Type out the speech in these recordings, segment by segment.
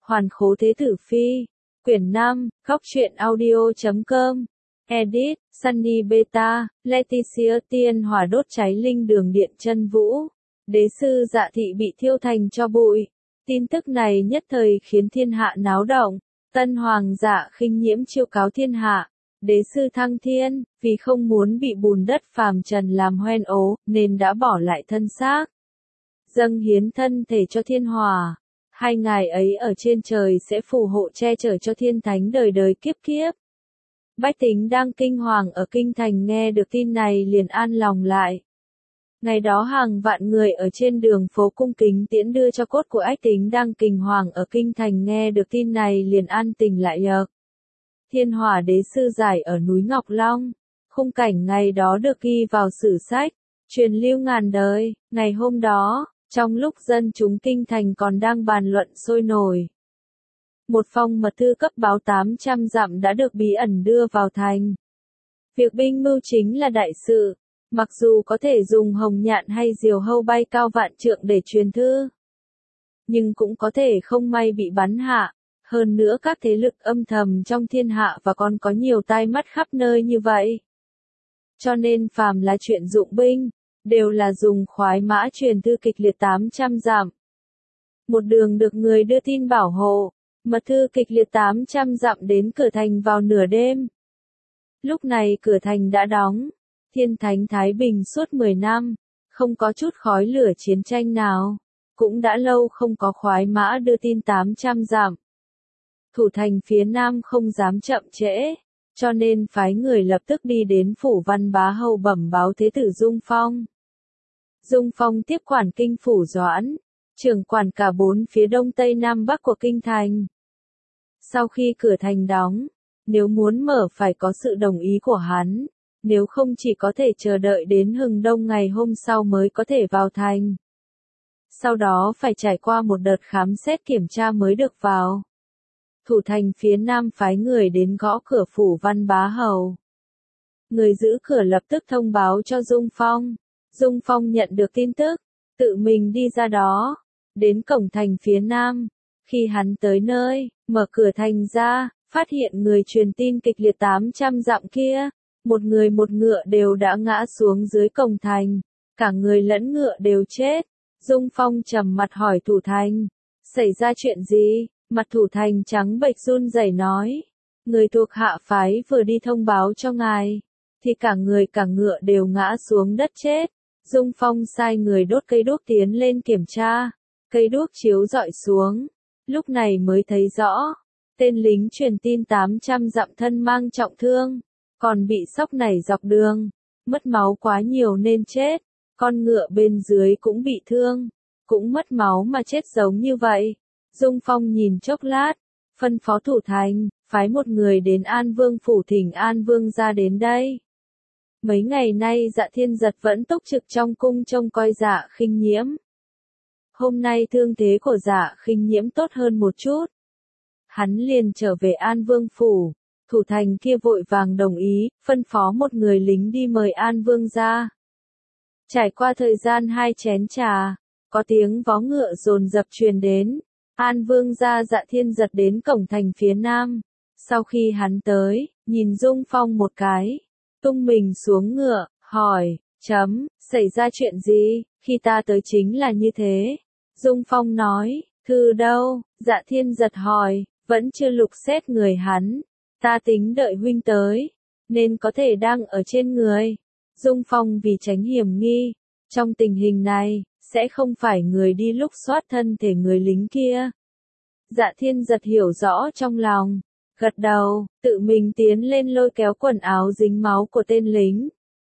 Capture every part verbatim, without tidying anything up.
Hoàn Khố Thế Tử Phi. Quyển năm, góc truyện audio chấm com. Edit, Sunny Beta, Leticia Tiên Hỏa đốt cháy linh đường điện chân vũ. Đế sư Dạ Thị bị thiêu thành tro bụi. Tin tức này nhất thời khiến thiên hạ náo động. Tân hoàng Dạ Khinh Nhiễm chiêu cáo thiên hạ. Đế sư thăng thiên, vì không muốn bị bùn đất phàm trần làm hoen ố, nên đã bỏ lại thân xác. Dâng hiến thân thể cho thiên hòa. Hai ngài ấy ở trên trời sẽ phù hộ che chở cho thiên thánh đời đời kiếp kiếp. Bách tính đang kinh hoàng ở kinh thành nghe được tin này liền an lòng lại. Ngày đó hàng vạn người ở trên đường phố cung kính tiễn đưa cho cốt của ách tính đang kinh hoàng ở kinh thành nghe được tin này liền an tình lại nhợt. Thiên Hỏa Đế sư giải ở núi Ngọc Long. Khung cảnh ngày đó được ghi vào sử sách, truyền lưu ngàn đời. Ngày hôm đó, trong lúc dân chúng kinh thành còn đang bàn luận sôi nổi, một phong mật thư cấp báo tám trăm dặm đã được bí ẩn đưa vào thành. Việc binh mưu chính là đại sự, mặc dù có thể dùng hồng nhạn hay diều hâu bay cao vạn trượng để truyền thư, nhưng cũng có thể không may bị bắn hạ. Hơn nữa các thế lực âm thầm trong thiên hạ và còn có nhiều tai mắt khắp nơi như vậy. Cho nên phàm là chuyện dụng binh, đều là dùng khoái mã truyền thư kịch liệt tám trăm dặm. Một đường được người đưa tin bảo hộ, mật thư kịch liệt tám trăm dặm đến cửa thành vào nửa đêm. Lúc này cửa thành đã đóng, thiên thánh thái bình suốt mười năm, không có chút khói lửa chiến tranh nào, cũng đã lâu không có khoái mã đưa tin tám trăm dặm. Thủ thành phía nam không dám chậm trễ, cho nên phái người lập tức đi đến phủ Văn Bá Hầu bẩm báo Thế tử Dung Phong. Dung Phong tiếp quản kinh phủ Doãn, trưởng quản cả bốn phía đông tây nam bắc của kinh thành. Sau khi cửa thành đóng, nếu muốn mở phải có sự đồng ý của hắn, nếu không chỉ có thể chờ đợi đến hừng đông ngày hôm sau mới có thể vào thành. Sau đó phải trải qua một đợt khám xét kiểm tra mới được vào. Thủ thành phía nam phái người đến gõ cửa phủ Văn Bá Hầu. Người giữ cửa lập tức thông báo cho Dung Phong. Dung Phong nhận được tin tức, tự mình đi ra đó, đến cổng thành phía nam. Khi hắn tới nơi, mở cửa thành ra, phát hiện người truyền tin kịch liệt tám trăm dặm kia, một người một ngựa đều đã ngã xuống dưới cổng thành, cả người lẫn ngựa đều chết. Dung Phong trầm mặt hỏi thủ thành, xảy ra chuyện gì? Mặt thủ thành trắng bệch run rẩy nói, người thuộc hạ phái vừa đi thông báo cho ngài, thì cả người cả ngựa đều ngã xuống đất chết. Dung Phong sai người đốt cây đuốc tiến lên kiểm tra, cây đuốc chiếu rọi xuống, lúc này mới thấy rõ, tên lính truyền tin tám trăm dặm thân mang trọng thương, còn bị sóc nảy dọc đường, mất máu quá nhiều nên chết, con ngựa bên dưới cũng bị thương, cũng mất máu mà chết giống như vậy. Dung Phong nhìn chốc lát, phân phó thủ thành, phái một người đến An Vương phủ thỉnh An Vương ra đến đây. Mấy ngày nay Dạ Thiên Giật vẫn túc trực trong cung trông coi Dạ Khinh Nhiễm. Hôm nay thương thế của Dạ Khinh Nhiễm tốt hơn một chút. Hắn liền trở về An Vương phủ, thủ thành kia vội vàng đồng ý, phân phó một người lính đi mời An Vương ra. Trải qua thời gian hai chén trà, có tiếng vó ngựa dồn dập truyền đến. An Vương gia Dạ Thiên Giật đến cổng thành phía nam. Sau khi hắn tới, nhìn Dung Phong một cái, tung mình xuống ngựa, hỏi, chấm, xảy ra chuyện gì? Khi ta tới chính là như thế. Dung Phong nói, thư đâu? Dạ Thiên Giật hỏi, vẫn chưa lục xét người hắn. Ta tính đợi huynh tới, nên có thể đang ở trên người. Dung Phong vì tránh hiểm nghi, trong tình hình này, sẽ không phải người đi lúc soát thân thể người lính kia. Dạ Thiên Giật hiểu rõ trong lòng, gật đầu, tự mình tiến lên lôi kéo quần áo dính máu của tên lính.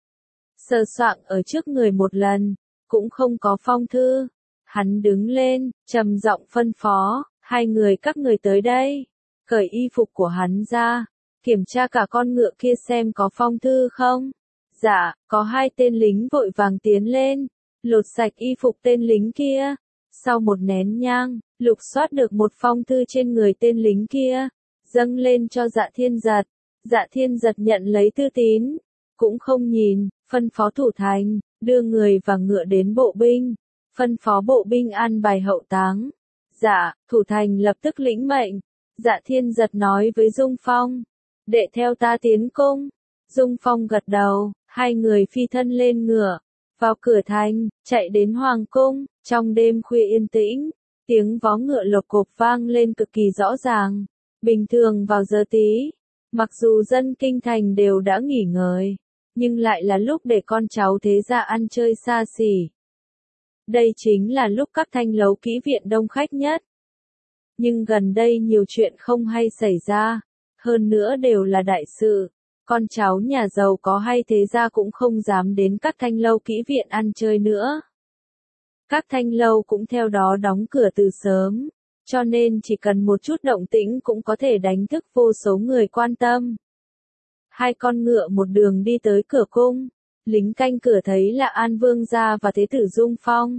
Sờ soạng ở trước người một lần, cũng không có phong thư. Hắn đứng lên, trầm giọng phân phó, hai người các người tới đây, cởi y phục của hắn ra, kiểm tra cả con ngựa kia xem có phong thư không. Dạ, có hai tên lính vội vàng tiến lên, lột sạch y phục tên lính kia. Sau một nén nhang, lục soát được một phong thư trên người tên lính kia, dâng lên cho Dạ Thiên Giật. Dạ Thiên Giật nhận lấy thư tín, cũng không nhìn, phân phó thủ thành, đưa người và ngựa đến bộ binh, phân phó bộ binh an bài hậu táng. Dạ, thủ thành lập tức lĩnh mệnh. Dạ Thiên Giật nói với Dung Phong. Đệ theo ta tiến cung. Dung Phong gật đầu, hai người phi thân lên ngựa. Vào cửa thành, chạy đến Hoàng cung, trong đêm khuya yên tĩnh. Tiếng vó ngựa lộc cộp vang lên cực kỳ rõ ràng. Bình thường vào giờ tí, mặc dù dân kinh thành đều đã nghỉ ngơi, nhưng lại là lúc để con cháu thế gia ăn chơi xa xỉ. Đây chính là lúc các thanh lấu kỹ viện đông khách nhất. Nhưng gần đây nhiều chuyện không hay xảy ra, hơn nữa đều là đại sự. Con cháu nhà giàu có hay thế gia cũng không dám đến các thanh lâu kỹ viện ăn chơi nữa. Các thanh lâu cũng theo đó đóng cửa từ sớm, cho nên chỉ cần một chút động tĩnh cũng có thể đánh thức vô số người quan tâm. Hai con ngựa một đường đi tới cửa cung, lính canh cửa thấy là An Vương gia và Thế tử Dung Phong.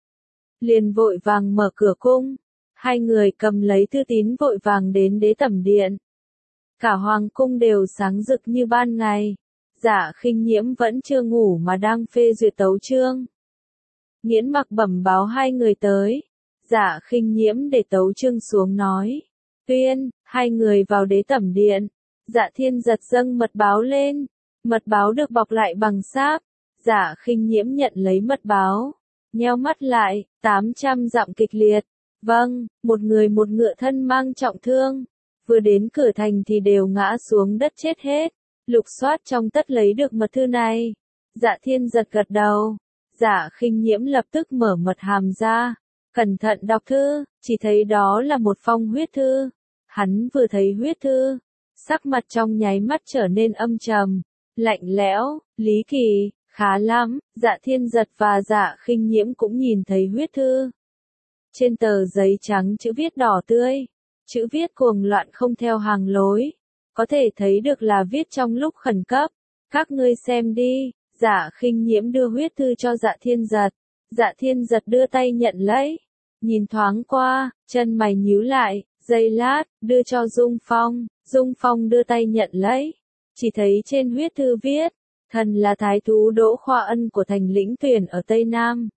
Liền vội vàng mở cửa cung, hai người cầm lấy thư tín vội vàng đến đế tẩm điện. Cả hoàng cung đều sáng rực như ban ngày. Dạ Khinh Nhiễm vẫn chưa ngủ mà đang phê duyệt tấu chương. Nghiễn Mặc bẩm báo hai người tới. Dạ Khinh Nhiễm để tấu chương xuống nói. Tuyên, hai người vào đế tẩm điện. Dạ Thiên Giật dâng mật báo lên. Mật báo được bọc lại bằng sáp. Dạ Khinh Nhiễm nhận lấy mật báo. Nheo mắt lại, tám trăm dặm kịch liệt. Vâng, một người một ngựa thân mang trọng thương. Vừa đến cửa thành thì đều ngã xuống đất chết hết. Lục soát trong tất lấy được mật thư này. Dạ Thiên Giật gật đầu. Dạ Khinh Nhiễm lập tức mở mật hàm ra. Cẩn thận đọc thư, chỉ thấy đó là một phong huyết thư. Hắn vừa thấy huyết thư, sắc mặt trong nháy mắt trở nên âm trầm, lạnh lẽo. Lý Kỳ, khá lắm. Dạ Thiên Giật và Dạ Khinh Nhiễm cũng nhìn thấy huyết thư. Trên tờ giấy trắng chữ viết đỏ tươi. Chữ viết cuồng loạn không theo hàng lối. Có thể thấy được là viết trong lúc khẩn cấp. Các ngươi xem đi. Dạ Khinh Nhiễm đưa huyết thư cho Dạ Thiên Giật. Dạ Thiên Giật đưa tay nhận lấy. Nhìn thoáng qua, chân mày nhíu lại, giây lát, đưa cho Dung Phong. Dung Phong đưa tay nhận lấy. Chỉ thấy trên huyết thư viết. Thần là thái thú Đỗ Khoa Ân của thành Lĩnh Tuyển ở Tây Nam.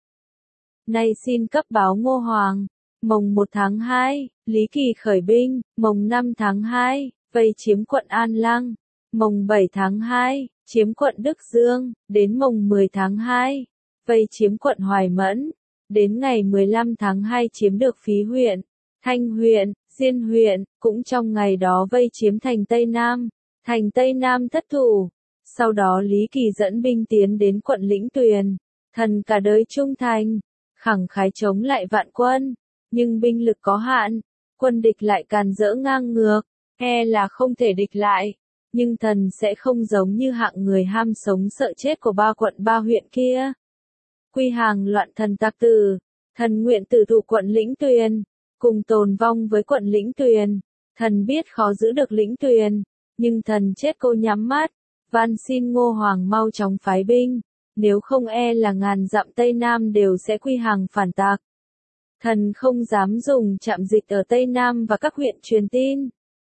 Nay xin cấp báo Ngô Hoàng. Mồng một tháng hai, Lý Kỳ khởi binh. Mồng năm tháng hai, vây chiếm quận An Lăng. Mồng bảy tháng hai, chiếm quận Đức Dương. Đến mồng mười tháng hai, vây chiếm quận Hoài Mẫn. Đến ngày mười lăm tháng hai chiếm được Phí huyện, Thanh huyện, Diên huyện. Cũng trong ngày đó vây chiếm thành Tây Nam. Thành Tây Nam thất thủ. Sau đó Lý Kỳ dẫn binh tiến đến quận Lĩnh Tuyền. Thần cả đời trung thành, khẳng khái chống lại vạn quân. Nhưng binh lực có hạn, quân địch lại càn rỡ ngang ngược, e là không thể địch lại. Nhưng thần sẽ không giống như hạng người ham sống sợ chết của ba quận ba huyện kia. Quy hàng loạn thần tặc tử, thần nguyện tử thủ quận Lĩnh Tuyền, cùng tồn vong với quận Lĩnh Tuyền. Thần biết khó giữ được Lĩnh Tuyền, nhưng thần chết cô nhắm mắt, van xin Ngô Hoàng mau chóng phái binh, nếu không e là ngàn dặm Tây Nam đều sẽ quy hàng phản tặc. Thần không dám dùng trạm dịch ở Tây Nam và các huyện truyền tin,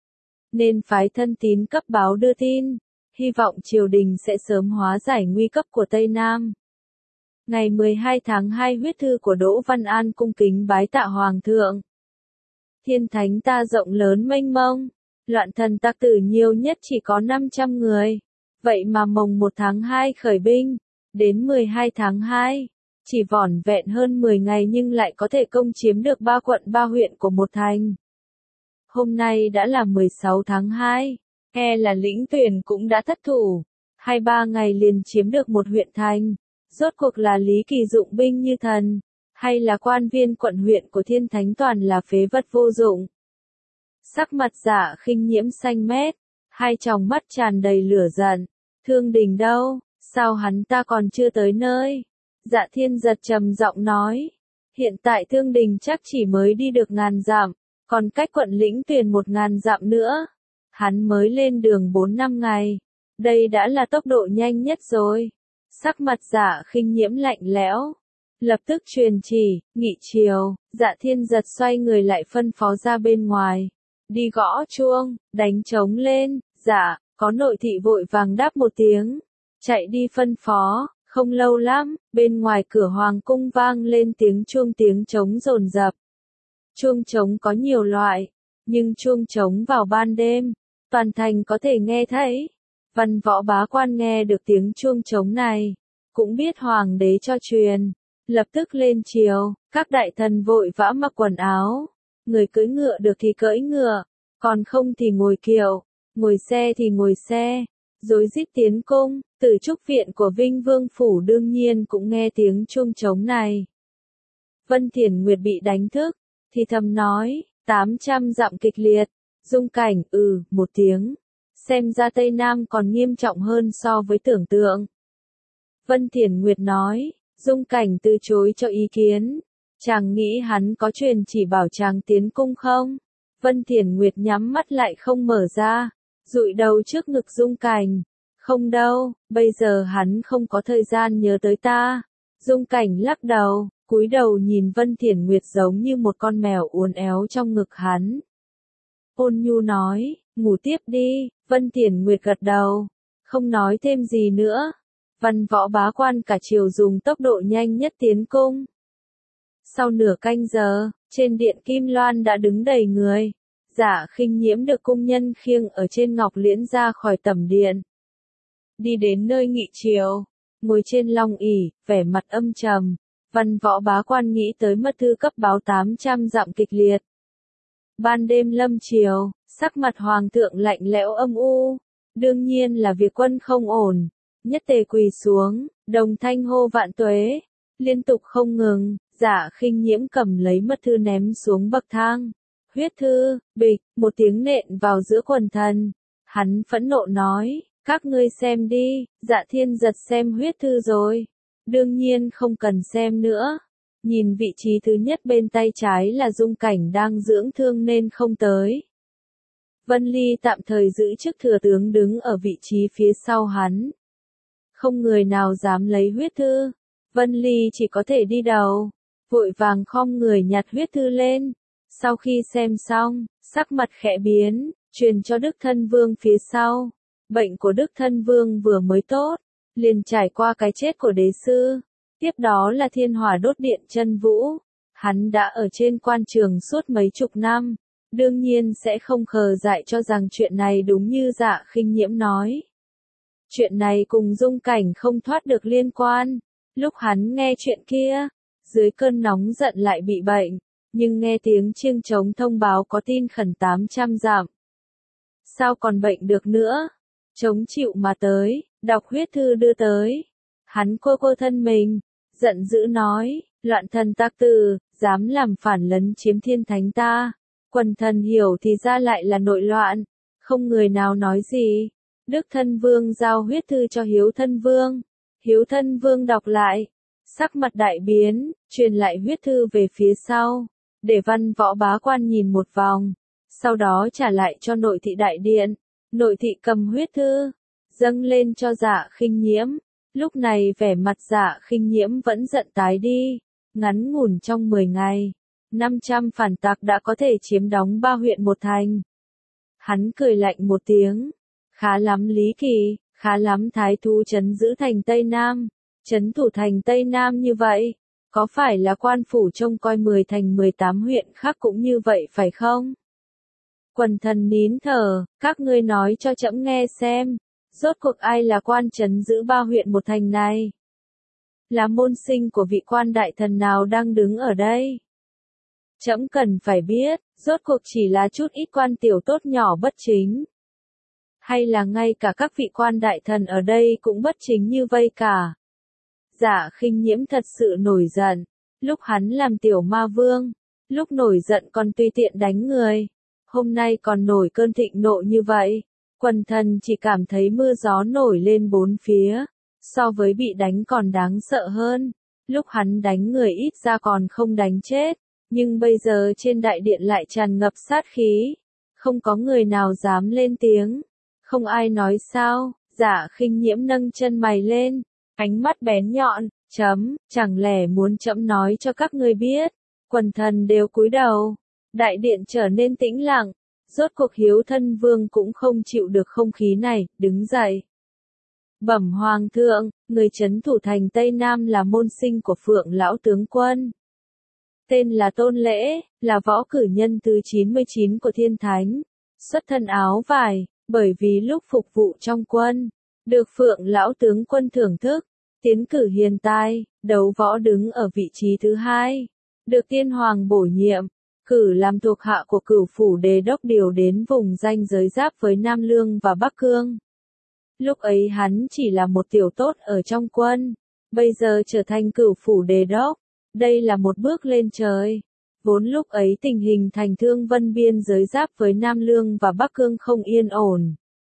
nên phái thân tín cấp báo đưa tin, hy vọng triều đình sẽ sớm hóa giải nguy cấp của Tây Nam. Ngày mười hai tháng hai huyết thư của Đỗ Văn An cung kính bái tạ Hoàng thượng. Thiên thánh ta rộng lớn mênh mông, loạn thần tặc tử nhiều nhất chỉ có năm trăm người, vậy mà mồng một tháng hai khởi binh, đến mười hai tháng hai, chỉ vỏn vẹn hơn mười ngày nhưng lại có thể công chiếm được ba quận ba huyện của một thành. Hôm nay đã là mười sáu tháng hai, e là Lĩnh Tuyển cũng đã thất thủ, hai ba ngày liền chiếm được một huyện thành. Rốt cuộc là Lý Kỳ dụng binh như thần, hay là quan viên quận huyện của Thiên Thánh toàn là phế vật vô dụng. Sắc mặt Dạ Khinh Nhiễm xanh mét, hai tròng mắt tràn đầy lửa giận. Thương Đình đâu, sao hắn ta còn chưa tới nơi? Dạ Thiên Giật trầm giọng nói, hiện tại Thương Đình chắc chỉ mới đi được ngàn dặm, còn cách quận Lĩnh Tuyền một ngàn dặm nữa. Hắn mới lên đường bốn năm ngày, đây đã là tốc độ nhanh nhất rồi. Sắc mặt Dạ Khinh Nhiễm lạnh lẽo, lập tức truyền chỉ, nghị triều. Dạ Thiên Giật xoay người lại phân phó ra bên ngoài, đi gõ chuông, đánh trống lên. Dạ, có nội thị vội vàng đáp một tiếng, chạy đi phân phó. Không lâu lắm, bên ngoài cửa hoàng cung vang lên tiếng chuông tiếng trống dồn dập. Chuông trống có nhiều loại, nhưng chuông trống vào ban đêm, toàn thành có thể nghe thấy. Văn võ bá quan nghe được tiếng chuông trống này, cũng biết hoàng đế cho truyền, lập tức lên triều, các đại thần vội vã mặc quần áo, người cưỡi ngựa được thì cưỡi ngựa, còn không thì ngồi kiệu, ngồi xe thì ngồi xe, rối rít tiến cung. Từ trúc viện của Vinh Vương phủ đương nhiên cũng nghe tiếng chuông trống này. Vân Thiển Nguyệt bị đánh thức, thì thầm nói, tám trăm dặm kịch liệt. Dung Cảnh, ừ, một tiếng. Xem ra Tây Nam còn nghiêm trọng hơn so với tưởng tượng. Vân Thiển Nguyệt nói, Dung Cảnh từ chối cho ý kiến. Chàng nghĩ hắn có truyền chỉ bảo chàng tiến cung không? Vân Thiển Nguyệt nhắm mắt lại không mở ra, dụi đầu trước ngực Dung Cảnh. Không đâu, bây giờ hắn không có thời gian nhớ tới ta. Dung Cảnh lắc đầu, cúi đầu nhìn Vân Thiển Nguyệt giống như một con mèo uốn éo trong ngực hắn. Ôn nhu nói, ngủ tiếp đi. Vân Thiển Nguyệt gật đầu, không nói thêm gì nữa. Văn võ bá quan cả triều dùng tốc độ nhanh nhất tiến cung. Sau nửa canh giờ, trên điện Kim Loan đã đứng đầy người. Giả Khinh Nhiễm được cung nhân khiêng ở trên ngọc liễn ra khỏi tẩm điện. Đi đến nơi nghị triều, ngồi trên long ỷ, vẻ mặt âm trầm. Văn võ bá quan nghĩ tới mật thư cấp báo tám trăm dặm kịch liệt. Ban đêm lâm triều, sắc mặt hoàng thượng lạnh lẽo âm u. Đương nhiên là việc quân không ổn. Nhất tề quỳ xuống, đồng thanh hô vạn tuế. Liên tục không ngừng, Giả Khinh Nhiễm cầm lấy mật thư ném xuống bậc thang. Huyết thư, bịch, một tiếng nện vào giữa quần thần. Hắn phẫn nộ nói, các ngươi xem đi. Dạ Thiên Giật xem huyết thư rồi. Đương nhiên không cần xem nữa. Nhìn vị trí thứ nhất bên tay trái là Dung Cảnh đang dưỡng thương nên không tới. Vân Ly tạm thời giữ chức thừa tướng đứng ở vị trí phía sau hắn. Không người nào dám lấy huyết thư. Vân Ly chỉ có thể đi đầu, vội vàng khom người nhặt huyết thư lên. Sau khi xem xong, sắc mặt khẽ biến, truyền cho Đức Thân Vương phía sau. Bệnh của Đức Thân Vương vừa mới tốt, liền trải qua cái chết của đế sư. Tiếp đó là thiên hỏa đốt điện chân vũ. Hắn đã ở trên quan trường suốt mấy chục năm, đương nhiên sẽ không khờ dại cho rằng chuyện này đúng như Dạ Khinh Nhiễm nói. Chuyện này cùng Dung Cảnh không thoát được liên quan. Lúc hắn nghe chuyện kia, dưới cơn nóng giận lại bị bệnh, nhưng nghe tiếng chiêng trống thông báo có tin khẩn tám trăm dặm. Sao còn bệnh được nữa? Chống chịu mà tới, đọc huyết thư đưa tới. Hắn cô cô thân mình, giận dữ nói, loạn thần tác tử, dám làm phản lấn chiếm thiên thánh ta. Quần thần hiểu thì ra lại là nội loạn, không người nào nói gì. Đức Thân Vương giao huyết thư cho Hiếu Thân Vương. Hiếu Thân Vương đọc lại, sắc mặt đại biến, truyền lại huyết thư về phía sau, để văn võ bá quan nhìn một vòng, sau đó trả lại cho nội thị đại điện. Nội thị cầm huyết thư, dâng lên cho Dạ Khinh Nhiễm. Lúc này vẻ mặt Dạ Khinh Nhiễm vẫn giận tái đi. Ngắn ngủn trong mười ngày, năm trăm phản tặc đã có thể chiếm đóng ba huyện một thành. Hắn cười lạnh một tiếng, khá lắm Lý Kỳ. Khá lắm thái thú trấn giữ thành Tây Nam, trấn thủ thành Tây Nam như vậy, có phải là quan phủ trông coi mười thành mười tám huyện khác cũng như vậy phải không? Quần thần nín thở, các ngươi nói cho trẫm nghe xem, rốt cuộc ai là quan trấn giữ ba huyện một thành này? Là môn sinh của vị quan đại thần nào đang đứng ở đây? Trẫm cần phải biết, rốt cuộc chỉ là chút ít quan tiểu tốt nhỏ bất chính. Hay là ngay cả các vị quan đại thần ở đây cũng bất chính như vây cả. Dạ Khinh Nhiễm thật sự nổi giận. Lúc hắn làm tiểu ma vương, lúc nổi giận còn tùy tiện đánh người. Hôm nay còn nổi cơn thịnh nộ như vậy. Quần thần chỉ cảm thấy mưa gió nổi lên bốn phía. So với bị đánh còn đáng sợ hơn. Lúc hắn đánh người ít ra còn không đánh chết. Nhưng bây giờ trên đại điện lại tràn ngập sát khí. Không có người nào dám lên tiếng. Không ai nói sao. Dạ Khinh Nhiễm nâng chân mày lên, ánh mắt bén nhọn, chấm, chẳng lẽ muốn trẫm nói cho các ngươi biết. Quần thần đều cúi đầu, đại điện trở nên tĩnh lặng, rốt cuộc Hiếu Thân Vương cũng không chịu được không khí này, đứng dậy. Bẩm Hoàng thượng, người trấn thủ thành Tây Nam là môn sinh của Phượng lão tướng quân. tên là Tôn Lễ, là võ cử nhân thứ chín mươi chín của Thiên Thánh, xuất thân áo vải, bởi vì lúc phục vụ trong quân, được Phượng lão tướng quân thưởng thức, tiến cử hiền tài, đấu võ đứng ở vị trí thứ hai, được tiên hoàng bổ nhiệm, cử làm thuộc hạ của Cửu phủ Đề đốc điều đến vùng ranh giới giáp với Nam Lương và Bắc Cương. Lúc ấy hắn chỉ là một tiểu tốt ở trong quân, bây giờ trở thành Cửu phủ Đề đốc, đây là một bước lên trời. Vốn lúc ấy tình hình thành Thương Vân biên giới giáp với Nam Lương và Bắc Cương không yên ổn.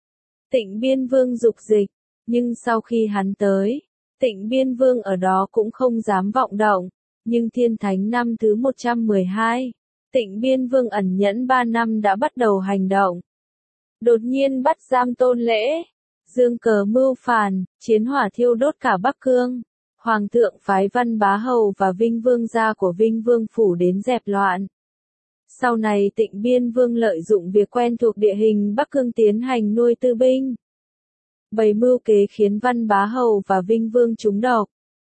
Tịnh Biên Vương dục dịch, nhưng sau khi hắn tới, Tịnh Biên Vương ở đó cũng không dám vọng động, nhưng Thiên Thánh năm thứ một trăm mười hai, Tịnh Biên Vương ẩn nhẫn ba năm đã bắt đầu hành động. Đột nhiên bắt giam Tôn Lễ, dương cờ mưu phản, chiến hỏa thiêu đốt cả Bắc Cương. Hoàng thượng phái Văn Bá Hầu và Vinh Vương gia của Vinh Vương phủ đến dẹp loạn. Sau này Tịnh Biên Vương lợi dụng việc quen thuộc địa hình Bắc Cương tiến hành nuôi tư binh. Bày mưu kế khiến Văn Bá Hầu và Vinh Vương trúng độc.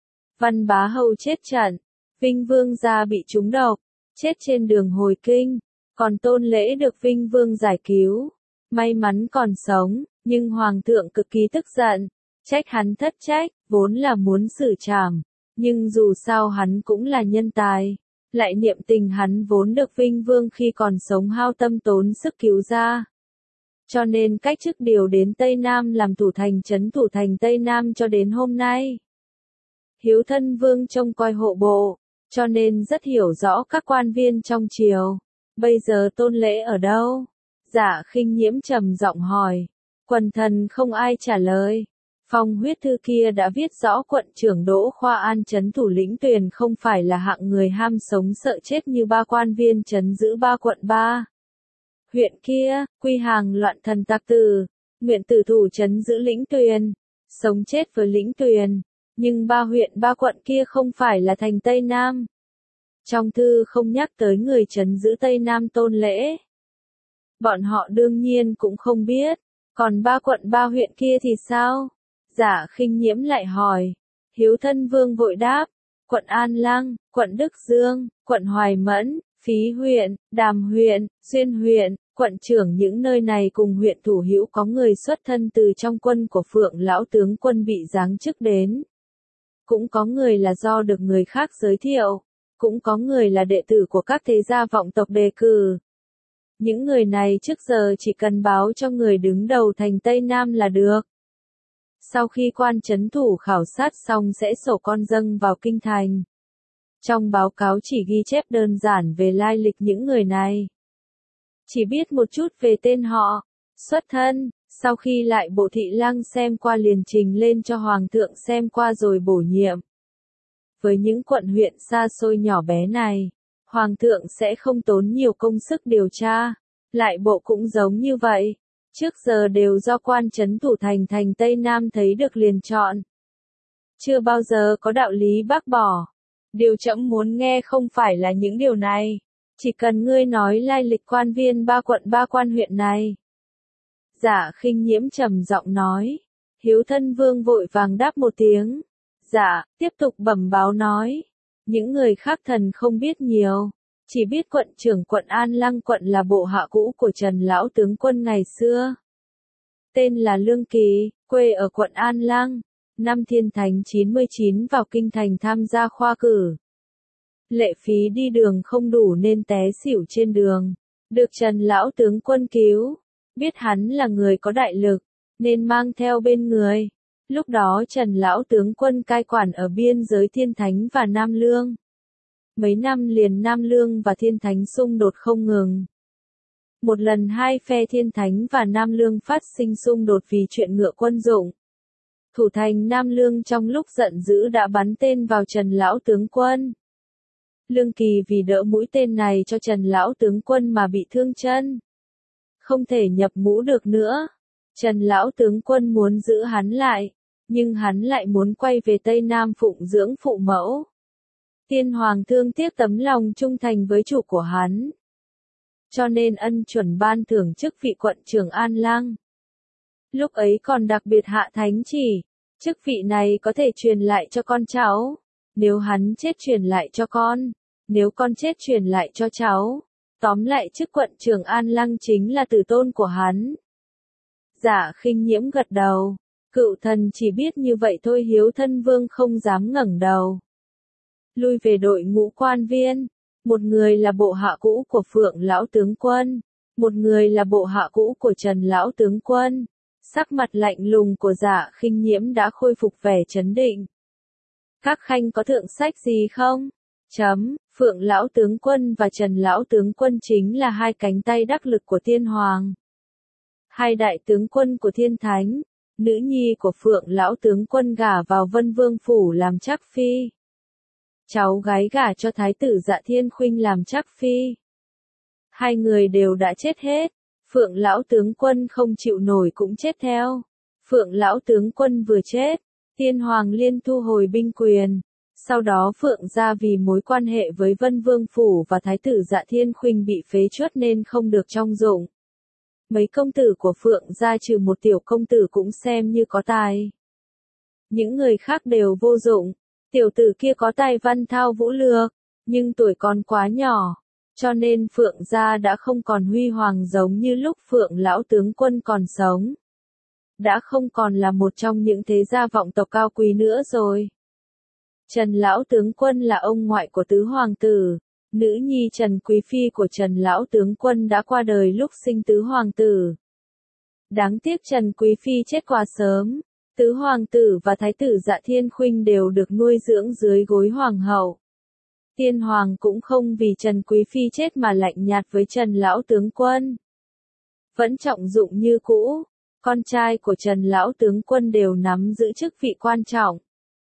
Văn Bá Hầu chết trận, Vinh Vương gia bị trúng độc, chết trên đường hồi kinh, còn Tôn Lễ được Vinh Vương giải cứu, may mắn còn sống, nhưng Hoàng thượng cực kỳ tức giận, trách hắn thất trách, vốn là muốn xử trảm, nhưng dù sao hắn cũng là nhân tài, lại niệm tình hắn vốn được Vinh Vương khi còn sống hao tâm tốn sức cứu ra. Cho nên cách chức điều đến Tây Nam làm thủ thành trấn thủ thành Tây Nam cho đến hôm nay. Hiếu Thân Vương trông coi hộ bộ, cho nên rất hiểu rõ các quan viên trong triều. Bây giờ Tôn Lễ ở đâu? Dạ Khinh Nhiễm trầm giọng hỏi. Quần thần không ai trả lời. Phong huyết thư kia đã viết rõ quận trưởng Đỗ Khoa An trấn thủ Lĩnh Tuyền không phải là hạng người ham sống sợ chết như ba quan viên trấn giữ ba quận ba. Huyện kia, quy hàng loạn thần tặc tử, nguyện tử thủ trấn giữ Lĩnh Tuyền, sống chết với Lĩnh Tuyền, nhưng ba huyện ba quận kia không phải là thành Tây Nam. Trong thư không nhắc tới người trấn giữ Tây Nam Tôn Lễ. Bọn họ đương nhiên cũng không biết, còn ba quận ba huyện kia thì sao? Dạ Khinh Nhiễm lại hỏi. Hiếu Thân Vương vội đáp, quận An Lăng, quận Đức Dương, quận Hoài Mẫn, Phí huyện, Đàm huyện, Xuyên huyện, quận trưởng những nơi này cùng huyện thủ hữu có người xuất thân từ trong quân của Phượng lão tướng quân bị giáng chức đến. Cũng có người là do được người khác giới thiệu, cũng có người là đệ tử của các thế gia vọng tộc đề cử. Những người này trước giờ chỉ cần báo cho người đứng đầu thành Tây Nam là được. Sau khi quan trấn thủ khảo sát xong sẽ sổ con dâng vào kinh thành. Trong báo cáo chỉ ghi chép đơn giản về lai lịch những người này. Chỉ biết một chút về tên họ, xuất thân, sau khi lại bộ thị lang xem qua liền trình lên cho Hoàng thượng xem qua rồi bổ nhiệm. Với những quận huyện xa xôi nhỏ bé này, Hoàng thượng sẽ không tốn nhiều công sức điều tra, lại bộ cũng giống như vậy. Trước giờ đều do quan trấn thủ thành thành Tây Nam thấy được liền chọn. Chưa bao giờ có đạo lý bác bỏ. Điều trẫm muốn nghe không phải là những điều này. Chỉ cần ngươi nói lai lịch quan viên ba quận ba quan huyện này. Dạ Khinh Nhiễm trầm giọng nói. Hiếu Thân Vương vội vàng đáp một tiếng. Dạ, tiếp tục bẩm báo nói. Những người khác thần không biết nhiều. Chỉ biết quận trưởng quận An Lăng quận là bộ hạ cũ của Trần lão tướng quân ngày xưa. Tên là Lương Kỳ, quê ở quận An Lăng. Năm Thiên Thánh chín mươi chín vào kinh thành tham gia khoa cử. Lệ phí đi đường không đủ nên té xỉu trên đường. Được Trần lão tướng quân cứu. Biết hắn là người có đại lực, nên mang theo bên người. Lúc đó Trần lão tướng quân cai quản ở biên giới Thiên Thánh và Nam Lương. Mấy năm liền Nam Lương và Thiên Thánh xung đột không ngừng. Một lần hai phe Thiên Thánh và Nam Lương phát sinh xung đột vì chuyện ngựa quân dụng. Thủ thành Nam Lương trong lúc giận dữ đã bắn tên vào Trần lão tướng quân. Lương Kỳ vì đỡ mũi tên này cho Trần lão tướng quân mà bị thương chân. Không thể nhập ngũ được nữa. Trần lão tướng quân muốn giữ hắn lại, nhưng hắn lại muốn quay về Tây Nam phụng dưỡng phụ mẫu. Tiên hoàng thương tiếc tấm lòng trung thành với chủ của hắn. Cho nên ân chuẩn ban thưởng chức vị quận trưởng An Lăng. Lúc ấy còn đặc biệt hạ thánh chỉ, chức vị này có thể truyền lại cho con cháu. Nếu hắn chết truyền lại cho con, nếu con chết truyền lại cho cháu. Tóm lại chức quận trưởng An Lăng chính là tử tôn của hắn. Dạ Khinh Nhiễm gật đầu. Cựu thần chỉ biết như vậy thôi, Hiếu Thân Vương không dám ngẩng đầu. Lui về đội ngũ quan viên. Một người là bộ hạ cũ của Phượng Lão Tướng Quân. Một người là bộ hạ cũ của Trần Lão Tướng Quân. Sắc mặt lạnh lùng của Dạ Khinh Nhiễm đã khôi phục vẻ trấn định. Các khanh có thượng sách gì không? Chấm, Phượng Lão Tướng Quân và Trần Lão Tướng Quân chính là hai cánh tay đắc lực của Tiên Hoàng. Hai đại tướng quân của Thiên Thánh, nữ nhi của Phượng Lão Tướng Quân gả vào Vân Vương Phủ làm trắc phi. Cháu gái gả cho Thái tử Dạ Thiên Khuynh làm trắc phi. Hai người đều đã chết hết. Phượng Lão Tướng Quân không chịu nổi cũng chết theo. Phượng Lão Tướng Quân vừa chết, Tiên Hoàng liên thu hồi binh quyền. Sau đó Phượng gia vì mối quan hệ với Vân Vương Phủ và Thái tử Dạ Thiên Khuynh bị phế truất nên không được trọng dụng. Mấy công tử của Phượng gia trừ một tiểu công tử cũng xem như có tài. Những người khác đều vô dụng. Tiểu tử kia có tài văn thao vũ lược, nhưng tuổi còn quá nhỏ, cho nên Phượng gia đã không còn huy hoàng giống như lúc Phượng Lão Tướng Quân còn sống. Đã không còn là một trong những thế gia vọng tộc cao quý nữa rồi. Trần Lão Tướng Quân là ông ngoại của tứ hoàng tử, nữ nhi Trần Quý Phi của Trần Lão Tướng Quân đã qua đời lúc sinh tứ hoàng tử. Đáng tiếc Trần Quý Phi chết quá sớm, tứ hoàng tử và Thái tử Dạ Thiên Khuynh đều được nuôi dưỡng dưới gối hoàng hậu. Tiên Hoàng cũng không vì Trần Quý Phi chết mà lạnh nhạt với Trần Lão Tướng Quân. Vẫn trọng dụng như cũ, con trai của Trần Lão Tướng Quân đều nắm giữ chức vị quan trọng.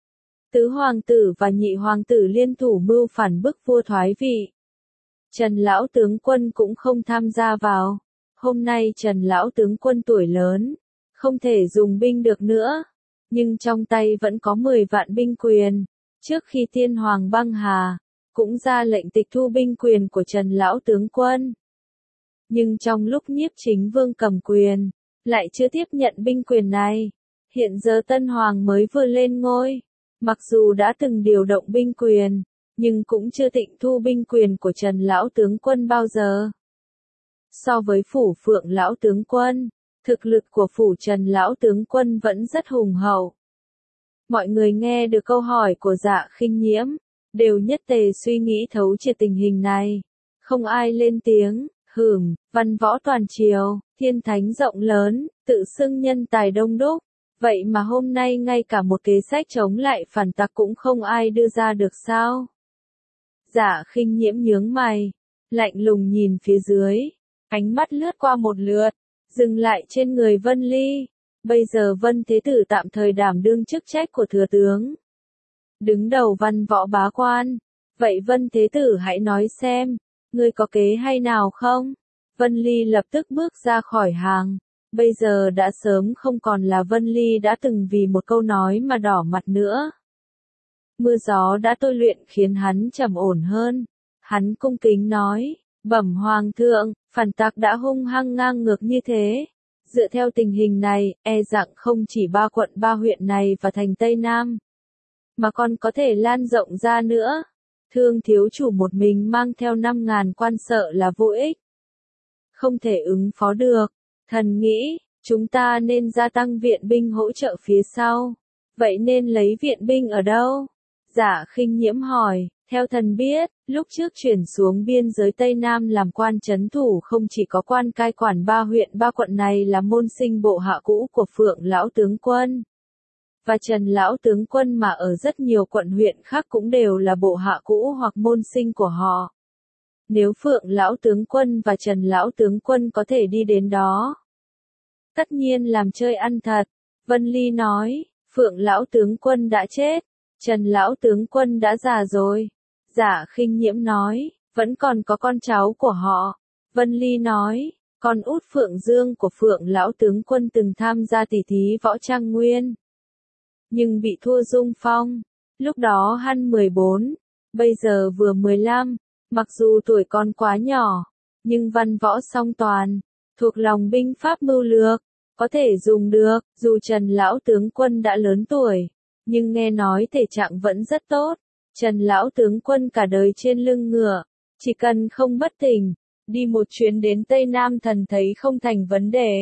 Tứ hoàng tử và nhị hoàng tử liên thủ mưu phản bức vua thoái vị. Trần Lão Tướng Quân cũng không tham gia vào. Hôm nay Trần Lão Tướng Quân tuổi lớn, không thể dùng binh được nữa, nhưng trong tay vẫn có mười vạn binh quyền. Trước khi Tiên Hoàng băng hà, cũng ra lệnh tịch thu binh quyền của Trần Lão Tướng Quân. Nhưng trong lúc Nhiếp Chính Vương cầm quyền, lại chưa tiếp nhận binh quyền này. Hiện giờ Tân Hoàng mới vừa lên ngôi, mặc dù đã từng điều động binh quyền, nhưng cũng chưa tịch thu binh quyền của Trần Lão Tướng Quân bao giờ. So với phủ Phượng Lão Tướng Quân, thực lực của phủ Trần Lão Tướng Quân vẫn rất hùng hậu. Mọi người nghe được câu hỏi của Dạ Khinh Nhiễm, đều nhất tề suy nghĩ thấu triệt tình hình này. Không ai lên tiếng. Hửm, văn võ toàn triều, Thiên Thánh rộng lớn, tự xưng nhân tài đông đúc. Vậy mà hôm nay ngay cả một kế sách chống lại phản tặc cũng không ai đưa ra được sao? Dạ Khinh Nhiễm nhướng mày, lạnh lùng nhìn phía dưới, ánh mắt lướt qua một lượt, dừng lại trên người Vân Ly. Bây giờ Vân Thế Tử tạm thời đảm đương chức trách của thừa tướng, đứng đầu văn võ bá quan. Vậy Vân Thế Tử hãy nói xem, ngươi có kế hay nào không? Vân Ly lập tức bước ra khỏi hàng. Bây giờ đã sớm không còn là Vân Ly đã từng vì một câu nói mà đỏ mặt nữa. Mưa gió đã tôi luyện khiến hắn trầm ổn hơn. Hắn cung kính nói, bẩm hoàng thượng, phản tặc đã hung hăng ngang ngược như thế. Dựa theo tình hình này, e rằng không chỉ ba quận ba huyện này và thành Tây Nam, mà còn có thể lan rộng ra nữa. Thương thiếu chủ một mình mang theo năm ngàn quan sợ là vô ích. Không thể ứng phó được. Thần nghĩ, chúng ta nên gia tăng viện binh hỗ trợ phía sau. Vậy nên lấy viện binh ở đâu? Dạ Khinh Nhiễm hỏi, theo thần biết, lúc trước chuyển xuống biên giới Tây Nam làm quan trấn thủ không chỉ có quan cai quản ba huyện ba quận này là môn sinh bộ hạ cũ của Phượng Lão Tướng Quân. Và Trần Lão Tướng Quân mà ở rất nhiều quận huyện khác cũng đều là bộ hạ cũ hoặc môn sinh của họ. Nếu Phượng Lão Tướng Quân và Trần Lão Tướng Quân có thể đi đến đó, tất nhiên làm chơi ăn thật. Vân Ly nói, Phượng Lão Tướng Quân đã chết, Trần Lão Tướng Quân đã già rồi. Dạ Khinh Nhiễm nói, vẫn còn có con cháu của họ. Vân Ly nói, con út Phượng Dương của Phượng Lão Tướng Quân từng tham gia tỷ thí võ trang nguyên, nhưng bị thua Dung Phong. Lúc đó hắn mười bốn, bây giờ vừa mười lăm. Mặc dù tuổi còn quá nhỏ, nhưng văn võ song toàn, thuộc lòng binh pháp mưu lược, có thể dùng được. Dù Trần Lão Tướng Quân đã lớn tuổi, nhưng nghe nói thể trạng vẫn rất tốt. Trần lão tướng quân cả đời trên lưng ngựa, chỉ cần không bất tỉnh, đi một chuyến đến Tây Nam thần thấy không thành vấn đề.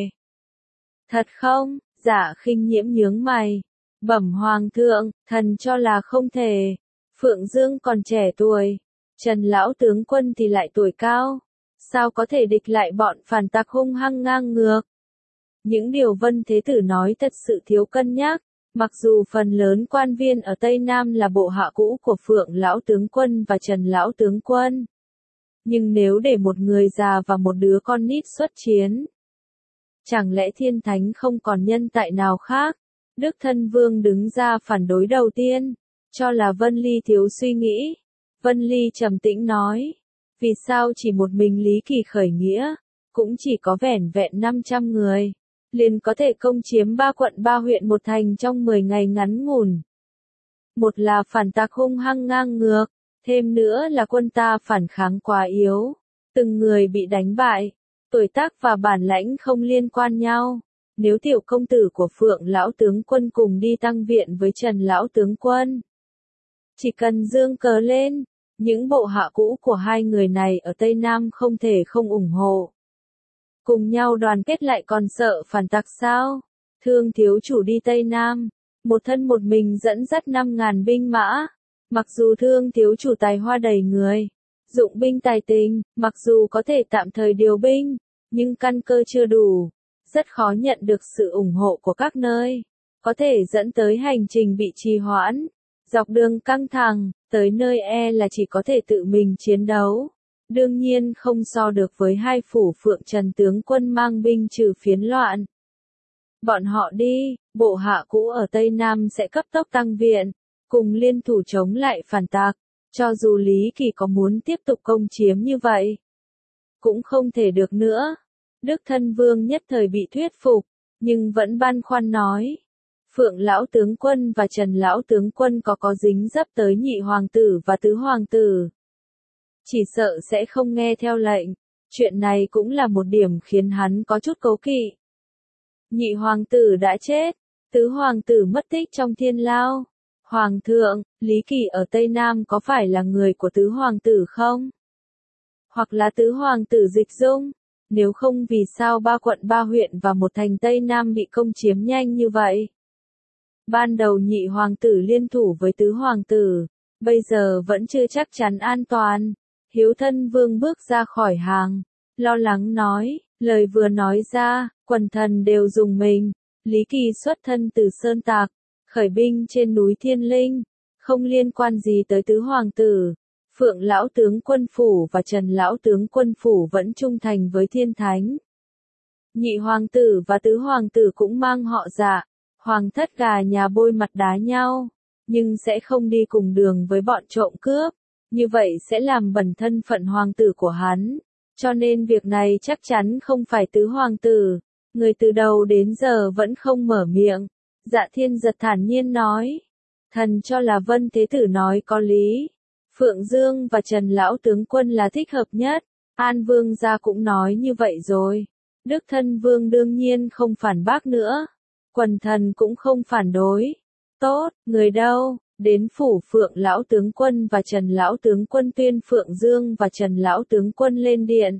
Thật không? Dạ Khinh Nhiễm nhướng mày. Bẩm hoàng thượng, thần cho là không thể. Phượng Dương còn trẻ tuổi, Trần lão tướng quân thì lại tuổi cao, sao có thể địch lại bọn phản tặc hung hăng ngang ngược. Những điều Vân Thế Tử nói thật sự thiếu cân nhắc, mặc dù phần lớn quan viên ở Tây Nam là bộ hạ cũ của Phượng lão tướng quân và Trần lão tướng quân. Nhưng nếu để một người già và một đứa con nít xuất chiến, chẳng lẽ thiên thánh không còn nhân tài nào khác? Đức Thân Vương đứng ra phản đối đầu tiên, cho là Vân Ly thiếu suy nghĩ. Vân Ly trầm tĩnh nói, vì sao chỉ một mình Lý Kỳ khởi nghĩa, cũng chỉ có vẻn vẹn năm trăm người, liền có thể công chiếm ba quận ba huyện một thành trong mười ngày ngắn ngủn. Một là phản tặc hung hăng ngang ngược, thêm nữa là quân ta phản kháng quá yếu, từng người bị đánh bại, tuổi tác và bản lãnh không liên quan nhau. Nếu tiểu công tử của Phượng lão tướng quân cùng đi tăng viện với Trần lão tướng quân, chỉ cần dương cờ lên, những bộ hạ cũ của hai người này ở Tây Nam không thể không ủng hộ. Cùng nhau đoàn kết lại còn sợ phản tặc sao? Thương thiếu chủ đi Tây Nam, một thân một mình dẫn dắt năm ngàn binh mã. Mặc dù thương thiếu chủ tài hoa đầy người, dụng binh tài tình, mặc dù có thể tạm thời điều binh, nhưng căn cơ chưa đủ, rất khó nhận được sự ủng hộ của các nơi, có thể dẫn tới hành trình bị trì hoãn, dọc đường căng thẳng, tới nơi e là chỉ có thể tự mình chiến đấu. Đương nhiên không so được với hai phủ Phượng Trần tướng quân mang binh trừ phiến loạn. Bọn họ đi, bộ hạ cũ ở Tây Nam sẽ cấp tốc tăng viện, cùng liên thủ chống lại phản tặc, cho dù Lý Kỳ có muốn tiếp tục công chiếm như vậy, cũng không thể được nữa. Đức Thân Vương nhất thời bị thuyết phục, nhưng vẫn băn khoăn nói, Phượng lão tướng quân và Trần lão tướng quân có có dính dấp tới nhị hoàng tử và tứ hoàng tử, chỉ sợ sẽ không nghe theo lệnh. Chuyện này cũng là một điểm khiến hắn có chút cố kỵ. Nhị hoàng tử đã chết, tứ hoàng tử mất tích trong thiên lao. Hoàng thượng, Lý Kỳ ở Tây Nam có phải là người của tứ hoàng tử không? Hoặc là tứ hoàng tử Dịch Dung? Nếu không vì sao ba quận ba huyện và một thành Tây Nam bị công chiếm nhanh như vậy? Ban đầu nhị hoàng tử liên thủ với tứ hoàng tử, bây giờ vẫn chưa chắc chắn an toàn. Hiếu Thân Vương bước ra khỏi hàng, lo lắng nói, lời vừa nói ra, quần thần đều rùng mình. Lý Kỳ xuất thân từ Sơn Tạc, khởi binh trên núi Thiên Linh, không liên quan gì tới tứ hoàng tử. Phượng lão tướng quân phủ và Trần lão tướng quân phủ vẫn trung thành với Thiên Thánh. Nhị hoàng tử và tứ hoàng tử cũng mang họ Dạ, hoàng thất gà nhà bôi mặt đá nhau, nhưng sẽ không đi cùng đường với bọn trộm cướp, như vậy sẽ làm bẩn thân phận hoàng tử của hắn, cho nên việc này chắc chắn không phải tứ hoàng tử. Người từ đầu đến giờ vẫn không mở miệng. Dạ Thiên Giật thản nhiên nói, thần cho là Vân Thế Tử nói có lý. Phượng Dương và Trần lão tướng quân là thích hợp nhất. An Vương gia cũng nói như vậy rồi. Đức Thân Vương đương nhiên không phản bác nữa. Quần thần cũng không phản đối. Tốt, người đâu? Đến phủ Phượng lão tướng quân và Trần lão tướng quân tuyên Phượng Dương và Trần lão tướng quân lên điện.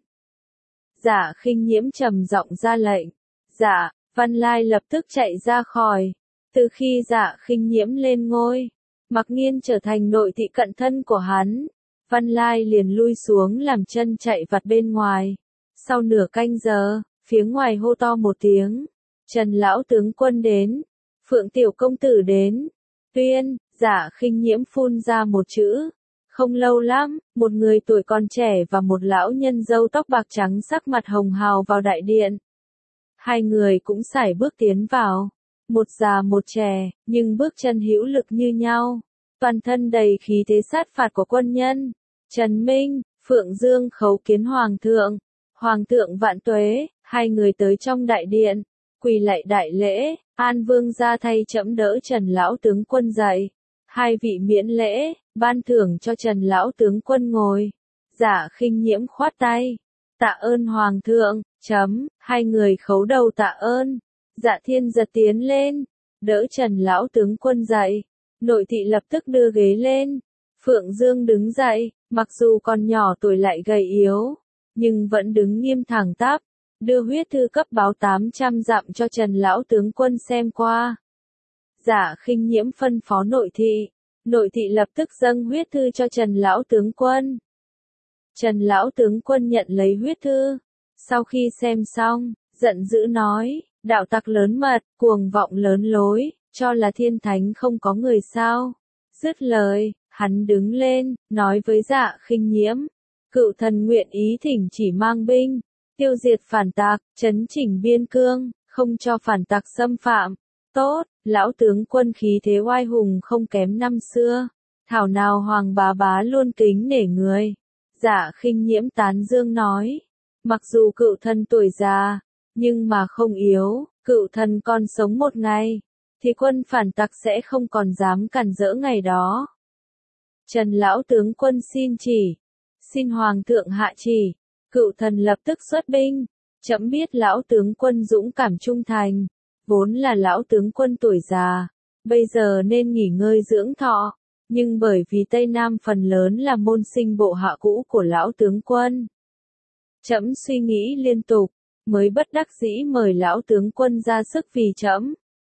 Dạ Khinh Nhiễm trầm giọng ra lệnh. Dạ, Văn Lai lập tức chạy ra khỏi. Từ khi Dạ Khinh Nhiễm lên ngôi, Mặc Nghiên trở thành nội thị cận thân của hắn, Văn Lai liền lui xuống làm chân chạy vặt bên ngoài. Sau nửa canh giờ, phía ngoài hô to một tiếng, Trần lão tướng quân đến, Phượng tiểu công tử đến. Tuyên, Dạ Khinh Nhiễm phun ra một chữ. Không lâu lắm, một người tuổi còn trẻ và một lão nhân râu tóc bạc trắng sắc mặt hồng hào vào đại điện. Hai người cũng sải bước tiến vào, một già một trẻ, nhưng bước chân hữu lực như nhau, toàn thân đầy khí thế sát phạt của quân nhân. Trần Minh, Phượng Dương khấu kiến hoàng thượng. Hoàng thượng vạn tuế. Hai người tới trong đại điện, quỳ lạy đại lễ. An Vương ra thay trẫm đỡ Trần lão tướng quân dậy. Hai vị miễn lễ, ban thưởng cho Trần lão tướng quân ngồi. Dạ Khinh Nhiễm khoát tay. Tạ ơn hoàng thượng. Chấm, hai người khấu đầu tạ ơn. Dạ Thiên Giật tiến lên, đỡ Trần lão tướng quân dậy. Nội thị lập tức đưa ghế lên. Phượng Dương đứng dậy, mặc dù còn nhỏ tuổi lại gầy yếu, nhưng vẫn đứng nghiêm thẳng tắp, đưa huyết thư cấp báo tám trăm dặm cho Trần lão tướng quân xem qua. Dạ Khinh Nhiễm phân phó nội thị, nội thị lập tức dâng huyết thư cho Trần lão tướng quân. Trần lão tướng quân nhận lấy huyết thư, sau khi xem xong, giận dữ nói, đạo tặc lớn mật, cuồng vọng lớn lối, cho là thiên thánh không có người sao. Dứt lời, hắn đứng lên, nói với Dạ Khinh Nhiễm, cựu thần nguyện ý thỉnh chỉ mang binh, tiêu diệt phản tặc, chấn chỉnh biên cương, không cho phản tặc xâm phạm. Tốt, lão tướng quân khí thế oai hùng không kém năm xưa, thảo nào hoàng bá bá luôn kính nể người. Dạ Khinh Nhiễm tán dương nói, mặc dù cựu thần tuổi già, nhưng mà không yếu, cựu thần còn sống một ngày, thì quân phản tặc sẽ không còn dám cản rỡ ngày đó. Trần lão tướng quân xin chỉ, xin hoàng thượng hạ chỉ, cựu thần lập tức xuất binh. Trẫm biết lão tướng quân dũng cảm trung thành, vốn là lão tướng quân tuổi già, bây giờ nên nghỉ ngơi dưỡng thọ, nhưng bởi vì Tây Nam phần lớn là môn sinh bộ hạ cũ của lão tướng quân. Trẫm suy nghĩ liên tục, mới bất đắc dĩ mời lão tướng quân ra sức vì trẫm.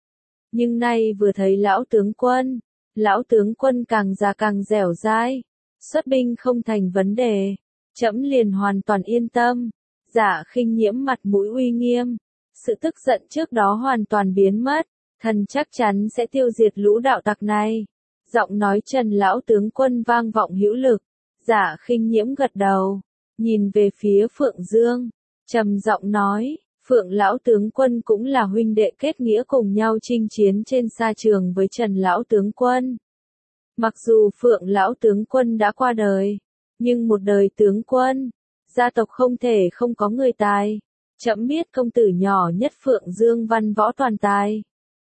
Nhưng nay vừa thấy lão tướng quân, lão tướng quân càng già càng dẻo dai, xuất binh không thành vấn đề, trẫm liền hoàn toàn yên tâm. Dạ Khinh Nhiễm mặt mũi uy nghiêm, sự tức giận trước đó hoàn toàn biến mất, thần chắc chắn sẽ tiêu diệt lũ đạo tặc này. Giọng nói Trần lão tướng quân vang vọng hữu lực. Dạ Khinh Nhiễm gật đầu, nhìn về phía Phượng Dương, trầm giọng nói, Phượng lão tướng quân cũng là huynh đệ kết nghĩa cùng nhau chinh chiến trên sa trường với Trần lão tướng quân. Mặc dù Phượng lão tướng quân đã qua đời, nhưng một đời tướng quân, gia tộc không thể không có người tài. Trẫm biết công tử nhỏ nhất Phượng Dương văn võ toàn tài,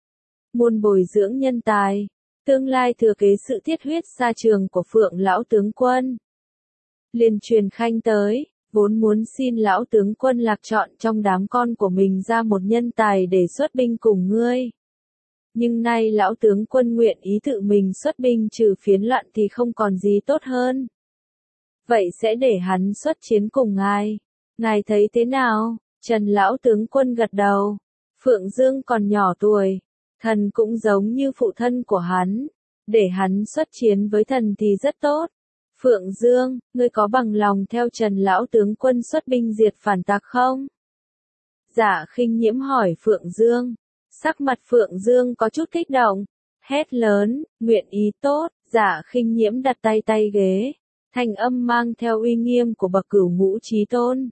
muôn bồi dưỡng nhân tài, tương lai thừa kế sự thiết huyết sa trường của Phượng lão tướng quân. Liền truyền khanh tới, vốn muốn xin lão tướng quân lạc chọn trong đám con của mình ra một nhân tài để xuất binh cùng ngươi. Nhưng nay lão tướng quân nguyện ý tự mình xuất binh trừ phiến loạn thì không còn gì tốt hơn. Vậy sẽ để hắn xuất chiến cùng ngài. Ngài thấy thế nào? Trần lão tướng quân gật đầu. Phượng Dương còn nhỏ tuổi, thần cũng giống như phụ thân của hắn, để hắn xuất chiến với thần thì rất tốt. Phượng Dương, ngươi có bằng lòng theo Trần lão tướng quân xuất binh diệt phản tặc không? Dạ Khinh Nhiễm hỏi Phượng Dương. Sắc mặt Phượng Dương có chút kích động, hét lớn, nguyện ý tốt. Dạ Khinh Nhiễm đặt tay tay ghế, thanh âm mang theo uy nghiêm của bậc cửu ngũ chí tôn.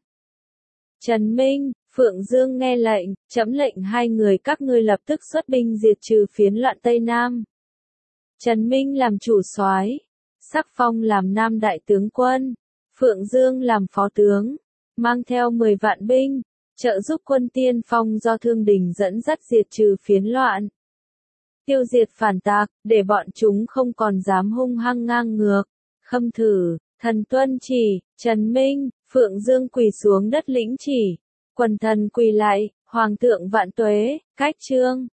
Trần Minh, Phượng Dương nghe lệnh, trẫm lệnh hai người các ngươi lập tức xuất binh diệt trừ phiến loạn Tây Nam. Trần Minh làm chủ soái, Sắc Phong làm Nam đại tướng quân, Phượng Dương làm phó tướng, mang theo mười vạn binh, trợ giúp quân tiên phong do Thương Đình dẫn dắt diệt trừ phiến loạn. Tiêu diệt phản tặc, để bọn chúng không còn dám hung hăng ngang ngược. Khâm thử, thần tuân chỉ. Trần Minh, Phượng Dương quỳ xuống đất lĩnh chỉ. Quần thần quỳ lại, Hoàng thượng vạn tuế, cách trương.